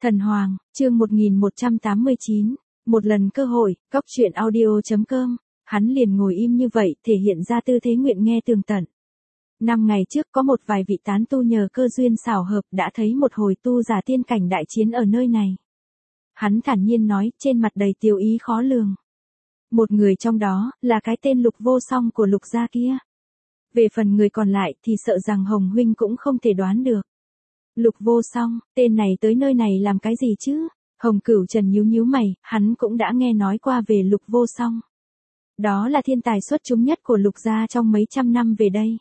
Thần Hoàng, chương 1189, một lần cơ hội, Cóc truyện audio.com, hắn liền ngồi im như vậy, thể hiện ra tư thế nguyện nghe tường tận. 5 ngày trước có một vài vị tán tu nhờ cơ duyên xảo hợp đã thấy một hồi tu giả tiên cảnh đại chiến ở nơi này. Hắn thản nhiên nói, trên mặt đầy tiêu ý khó lường. Một người trong đó, là cái tên Lục Vô Song của Lục gia kia. Về phần người còn lại thì sợ rằng Hồng huynh cũng không thể đoán được. Lục Vô Song, tên này tới nơi này làm cái gì chứ? Hồng Cửu Trần nhíu mày, hắn cũng đã nghe nói qua về Lục Vô Song. Đó là thiên tài xuất chúng nhất của Lục gia trong mấy trăm năm về đây.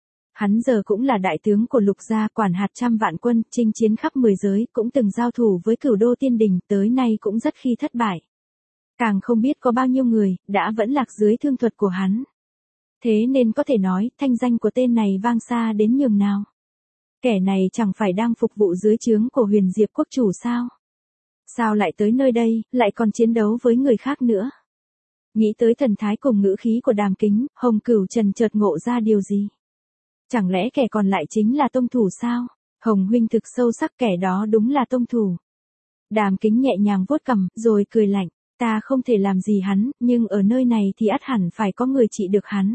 Hắn giờ cũng là đại tướng của Lục gia, quản hạt trăm vạn quân, chinh chiến khắp 10 giới, cũng từng giao thủ với Cửu Đô Tiên Đình, tới nay cũng rất khi thất bại. Càng không biết có bao nhiêu người đã vẫn lạc dưới thương thuật của hắn. Thế nên có thể nói, thanh danh của tên này vang xa đến nhường nào. Kẻ này chẳng phải đang phục vụ dưới trướng của Huyền Diệp quốc chủ sao? Sao lại tới nơi đây, lại còn chiến đấu với người khác nữa? Nghĩ tới thần thái cùng ngữ khí của Đàm Kính, Hồng Cửu Trần chợt ngộ ra điều gì? Chẳng lẽ kẻ còn lại chính là tông thủ sao? Hồng huynh thực sâu sắc, kẻ đó đúng là tông thủ. Đàm Kính nhẹ nhàng vuốt cằm, rồi cười lạnh, ta không thể làm gì hắn, nhưng ở nơi này thì ắt hẳn phải có người trị được hắn.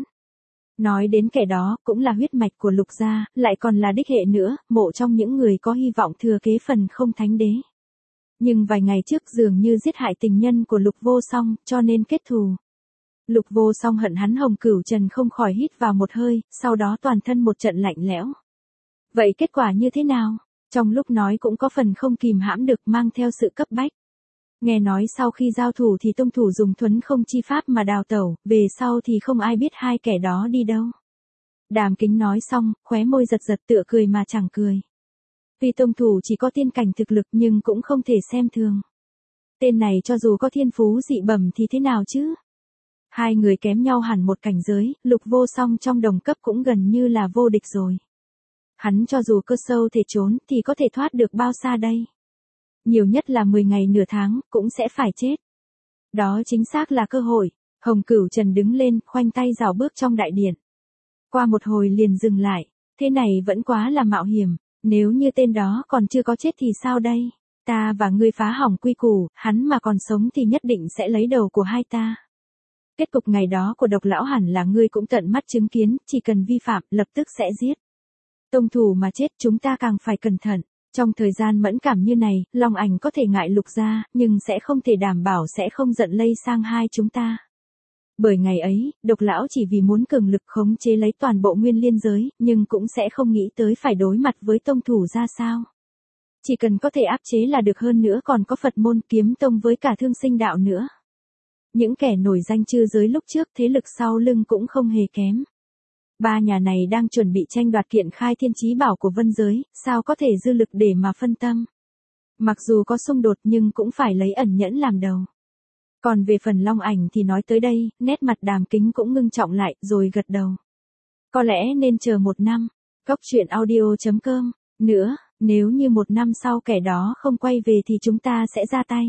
Nói đến kẻ đó, cũng là huyết mạch của Lục gia, lại còn là đích hệ nữa, mộ trong những người có hy vọng thừa kế phần không thánh đế. Nhưng vài ngày trước dường như giết hại tình nhân của Lục Vô Song, cho nên kết thù. Lục Vô Song hận hắn. Hồng Cửu Trần không khỏi hít vào một hơi, sau đó toàn thân một trận lạnh lẽo. Vậy kết quả như thế nào? Trong lúc nói cũng có phần không kìm hãm được, mang theo sự cấp bách. Nghe nói sau khi giao thủ thì tông thủ dùng thuấn không chi pháp mà đào tẩu, về sau thì không ai biết hai kẻ đó đi đâu. Đàm Kính nói xong, khóe môi giật giật tựa cười mà chẳng cười. Tuy tông thủ chỉ có tiên cảnh thực lực nhưng cũng không thể xem thường. Tên này cho dù có thiên phú dị bẩm thì thế nào chứ? Hai người kém nhau hẳn một cảnh giới, Lục Vô Song trong đồng cấp cũng gần như là vô địch rồi. Hắn cho dù cơ sâu thể trốn thì có thể thoát được bao xa đây? Nhiều nhất là 10 ngày nửa tháng, cũng sẽ phải chết. Đó chính xác là cơ hội. Hồng Cửu Trần đứng lên, khoanh tay rảo bước trong đại điện. Qua một hồi liền dừng lại, thế này vẫn quá là mạo hiểm, nếu như tên đó còn chưa có chết thì sao đây? Ta và ngươi phá hỏng quy củ, hắn mà còn sống thì nhất định sẽ lấy đầu của hai ta. Kết cục ngày đó của Độc lão hẳn là ngươi cũng tận mắt chứng kiến, chỉ cần vi phạm, lập tức sẽ giết. Tông thủ mà chết chúng ta càng phải cẩn thận. Trong thời gian mẫn cảm như này, Long Ảnh có thể ngại Lục gia, nhưng sẽ không thể đảm bảo sẽ không giận lây sang hai chúng ta. Bởi ngày ấy, Độc lão chỉ vì muốn cường lực khống chế lấy toàn bộ Nguyên Liên giới, nhưng cũng sẽ không nghĩ tới phải đối mặt với tông thủ ra sao. Chỉ cần có thể áp chế là được, hơn nữa còn có Phật môn Kiếm tông với cả Thương Sinh đạo nữa. Những kẻ nổi danh chư giới lúc trước, thế lực sau lưng cũng không hề kém. Ba nhà này đang chuẩn bị tranh đoạt kiện khai thiên chí bảo của vân giới, sao có thể dư lực để mà phân tâm. Mặc dù có xung đột nhưng cũng phải lấy ẩn nhẫn làm đầu. Còn về phần Long Ảnh thì nói tới đây, nét mặt Đàm Kính cũng ngưng trọng lại, rồi gật đầu. Có lẽ nên chờ 1 năm, Cóc truyện audio.com, nữa, nếu như 1 năm sau kẻ đó không quay về thì chúng ta sẽ ra tay.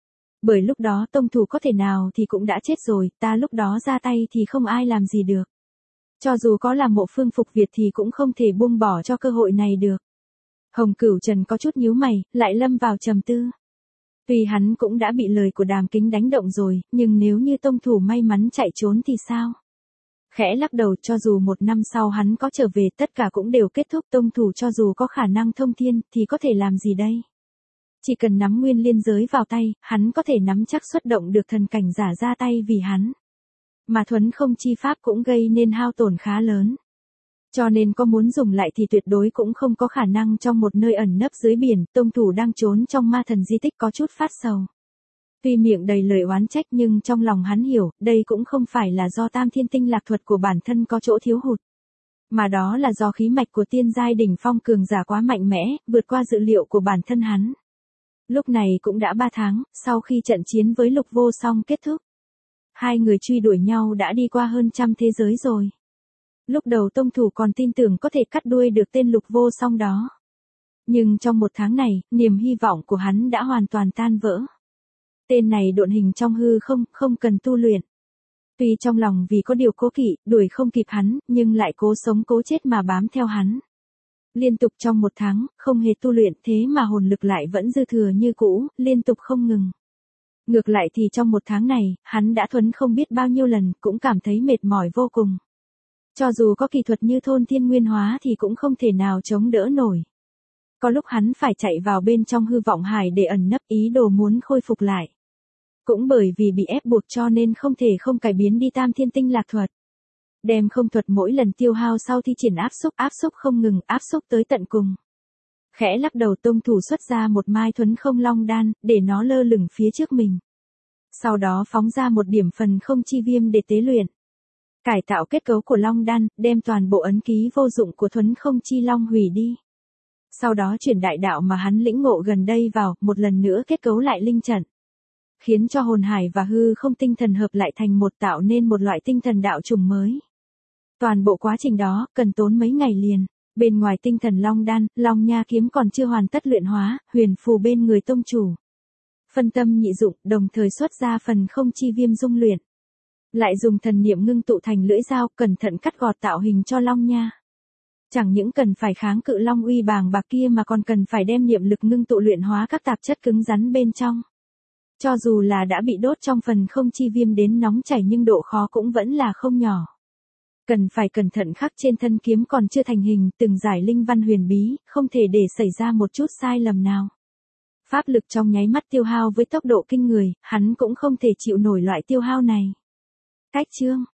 Bởi lúc đó tông thủ có thể nào thì cũng đã chết rồi, ta lúc đó ra tay thì không ai làm gì được. Cho dù có là Mộ Phương phục Việt thì cũng không thể buông bỏ cho cơ hội này được. Hồng Cửu Trần có chút nhíu mày, lại lâm vào trầm tư. Tuy hắn cũng đã bị lời của Đàm Kính đánh động rồi, nhưng nếu như tông thủ may mắn chạy trốn thì sao? Khẽ lắc đầu, cho dù 1 năm sau hắn có trở về tất cả cũng đều kết thúc. Tông thủ cho dù có khả năng thông thiên thì có thể làm gì đây? Chỉ cần nắm Nguyên Liên giới vào tay, hắn có thể nắm chắc xuất động được thần cảnh giả ra tay vì hắn. Mà thuấn không chi pháp cũng gây nên hao tổn khá lớn. Cho nên có muốn dùng lại thì tuyệt đối cũng không có khả năng. Trong một nơi ẩn nấp dưới biển, tông thủ đang trốn trong ma thần di tích có chút phát sầu. Tuy miệng đầy lời oán trách nhưng trong lòng hắn hiểu, đây cũng không phải là do Tam Thiên Tinh Lạc thuật của bản thân có chỗ thiếu hụt. Mà đó là do khí mạch của tiên giai đỉnh phong cường giả quá mạnh mẽ, vượt qua dự liệu của bản thân hắn. Lúc này cũng đã 3 tháng, sau khi trận chiến với Lục Vô Song kết thúc. Hai người truy đuổi nhau đã đi qua hơn 100 thế giới rồi. Lúc đầu tông thủ còn tin tưởng có thể cắt đuôi được tên Lục Vô Song đó. Nhưng trong 1 tháng này, niềm hy vọng của hắn đã hoàn toàn tan vỡ. Tên này độn hình trong hư không, không cần tu luyện. Tuy trong lòng vì có điều cố kỵ, đuổi không kịp hắn, nhưng lại cố sống cố chết mà bám theo hắn. Liên tục trong một tháng, không hề tu luyện thế mà hồn lực lại vẫn dư thừa như cũ, liên tục không ngừng. Ngược lại thì trong một tháng này, hắn đã thuấn không biết bao nhiêu lần, cũng cảm thấy mệt mỏi vô cùng. Cho dù có kỳ thuật như thôn thiên nguyên hóa thì cũng không thể nào chống đỡ nổi. Có lúc hắn phải chạy vào bên trong hư vọng hải để ẩn nấp ý đồ muốn khôi phục lại. Cũng bởi vì bị ép buộc cho nên không thể không cải biến đi tam thiên tinh lạc thuật. Đem không thuật mỗi lần tiêu hao sau thi triển áp xúc không ngừng, áp xúc tới tận cùng. Khẽ lắc đầu tông thủ xuất ra một mai thuấn không long đan, để nó lơ lửng phía trước mình. Sau đó phóng ra một điểm phần không chi viêm để tế luyện. Cải tạo kết cấu của long đan, đem toàn bộ ấn ký vô dụng của thuấn không chi long hủy đi. Sau đó chuyển đại đạo mà hắn lĩnh ngộ gần đây vào, một lần nữa kết cấu lại linh trận. Khiến cho hồn hải và hư không tinh thần hợp lại thành một, tạo nên một loại tinh thần đạo trùng mới. Toàn bộ quá trình đó, cần tốn mấy ngày liền. Bên ngoài tinh thần long đan, long nha kiếm còn chưa hoàn tất luyện hóa, huyền phù bên người tông chủ. Phân tâm nhị dụng, đồng thời xuất ra phần không chi viêm dung luyện. Lại dùng thần niệm ngưng tụ thành lưỡi dao, cẩn thận cắt gọt tạo hình cho long nha. Chẳng những cần phải kháng cự long uy bàng bạc kia mà còn cần phải đem niệm lực ngưng tụ luyện hóa các tạp chất cứng rắn bên trong. Cho dù là đã bị đốt trong phần không chi viêm đến nóng chảy nhưng độ khó cũng vẫn là không nhỏ. Cần phải cẩn thận khắc trên thân kiếm còn chưa thành hình, từng giải linh văn huyền bí, không thể để xảy ra một chút sai lầm nào. Pháp lực trong nháy mắt tiêu hao với tốc độ kinh người, hắn cũng không thể chịu nổi loại tiêu hao này. Cách chương